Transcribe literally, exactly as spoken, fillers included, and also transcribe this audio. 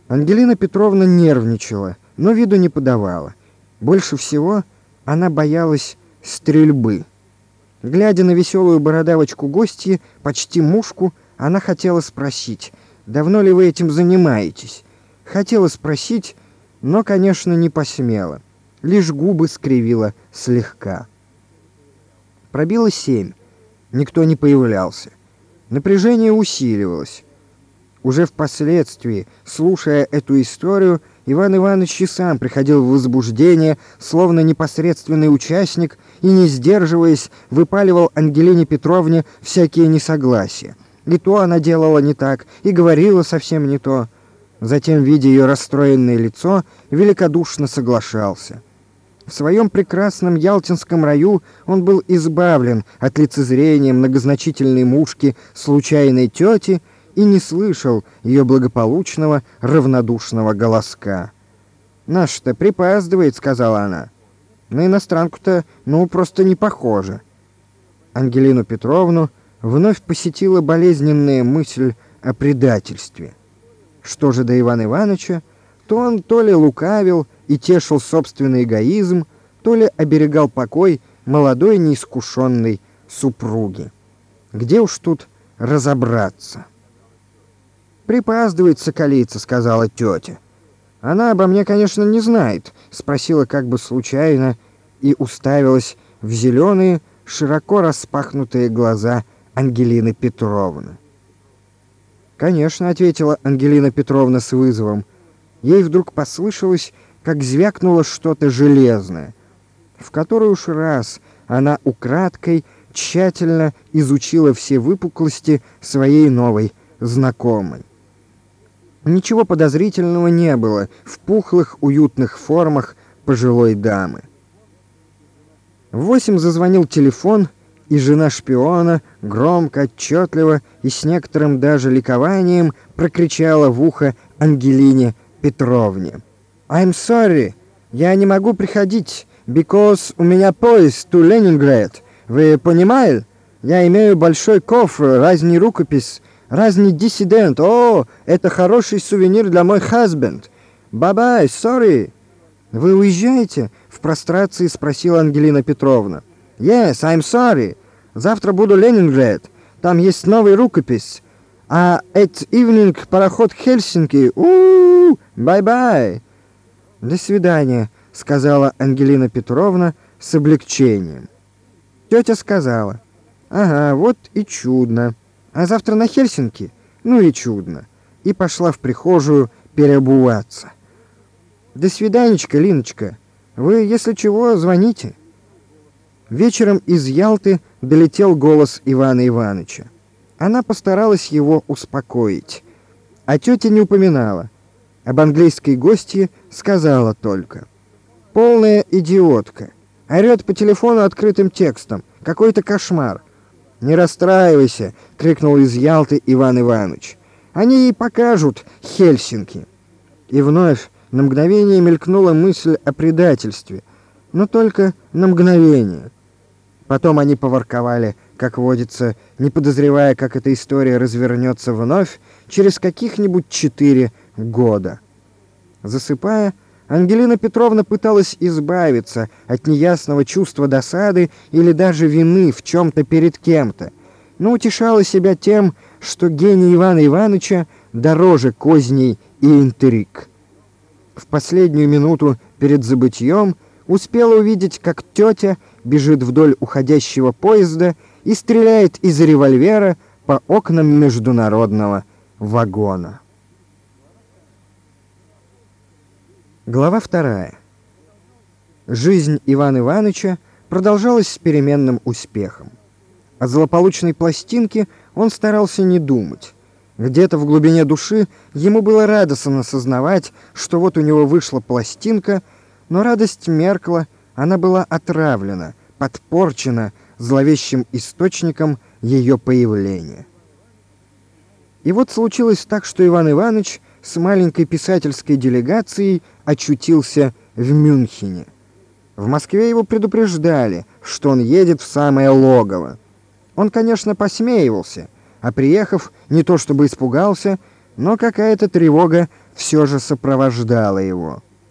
Ангелина Петровна нервничала, но виду не подавала. Больше всего она боялась стрельбы. Глядя на веселую бородавочку гостьи, почти мушку, она хотела спросить: «Давно ли вы этим занимаетесь?» Хотела спросить, но, конечно, не посмела. Лишь губы скривила слегка. Пробило семь. Никто не появлялся. Напряжение усиливалось. Уже впоследствии, слушая эту историю, Иван Иванович и сам приходил в возбуждение, словно непосредственный участник, и, не сдерживаясь, выпаливал Ангелине Петровне всякие несогласия. И то она делала не так, и говорила совсем не то. Затем, видя ее расстроенное лицо, великодушно соглашался. В своем прекрасном ялтинском раю он был избавлен от лицезрения многозначительной мушки случайной тети и не слышал ее благополучного равнодушного голоска. «Наш-то припаздывает», — сказала она. «На иностранку-то, ну, просто не похоже». Ангелину Петровну вновь посетила болезненная мысль о предательстве. Что же до Ивана Ивановича, то он то ли лукавил и тешил собственный эгоизм, то ли оберегал покой молодой неискушенной супруги. Где уж тут разобраться? «Припаздывает соколица», — сказала тетя. «Она обо мне, конечно, не знает», — спросила как бы случайно и уставилась в зеленые, широко распахнутые глаза Ангелины Петровны. «Конечно», — ответила Ангелина Петровна с вызовом. Ей вдруг послышалось, как звякнуло что-то железное. В который уж раз она украдкой тщательно изучила все выпуклости своей новой знакомой. Ничего подозрительного не было в пухлых уютных формах пожилой дамы. В восемь зазвонил телефон, и жена шпиона громко, отчетливо и с некоторым даже ликованием прокричала в ухо Ангелине Петровне: «I'm sorry, я не могу приходить, because у меня поезд to Ленинград. Вы понимаете? Я имею большой кофр, разный рукопись, разный диссидент. О, это хороший сувенир для мой husband. Bye-bye, sorry». «Вы уезжаете?» — в прострации спросила Ангелина Петровна. «Yes, I'm sorry. Завтра буду в Ленинград. Там есть новый рукопись. А at evening пароход Хельсинки. У-у-у! Bye-bye». «До свидания», — сказала Ангелина Петровна с облегчением. Тетя сказала: «Ага, вот и чудно. А завтра на Хельсинки? Ну и чудно». И пошла в прихожую переобуваться. «До свиданечка, Линочка. Вы, если чего, звоните». Вечером из Ялты долетел голос Ивана Ивановича. Она постаралась его успокоить. А тетя не упоминала. Об английской гостье сказала только: «Полная идиотка. Орет по телефону открытым текстом. Какой-то кошмар». «Не расстраивайся», — крикнул из Ялты Иван Иванович. «Они ей покажут Хельсинки». И вновь на мгновение мелькнула мысль о предательстве, но только на мгновение. Потом они поворковали, как водится, не подозревая, как эта история развернется вновь через каких-нибудь четыре года. Засыпая, Ангелина Петровна пыталась избавиться от неясного чувства досады или даже вины в чем-то перед кем-то, но утешала себя тем, что гений Ивана Ивановича дороже козней и интриг. В последнюю минуту перед забытьем успела увидеть, как тетя бежит вдоль уходящего поезда и стреляет из револьвера по окнам международного вагона. Глава вторая. Жизнь Ивана Ивановича продолжалась с переменным успехом. О злополучной пластинке он старался не думать. Где-то в глубине души ему было радостно сознавать, что вот у него вышла пластинка, но радость меркла, она была отравлена, подпорчена зловещим источником ее появления. И вот случилось так, что Иван Иванович с маленькой писательской делегацией очутился в Мюнхене. В Москве его предупреждали, что он едет в самое логово. Он, конечно, посмеивался, а приехав, не то чтобы испугался, но какая-то тревога все же сопровождала его.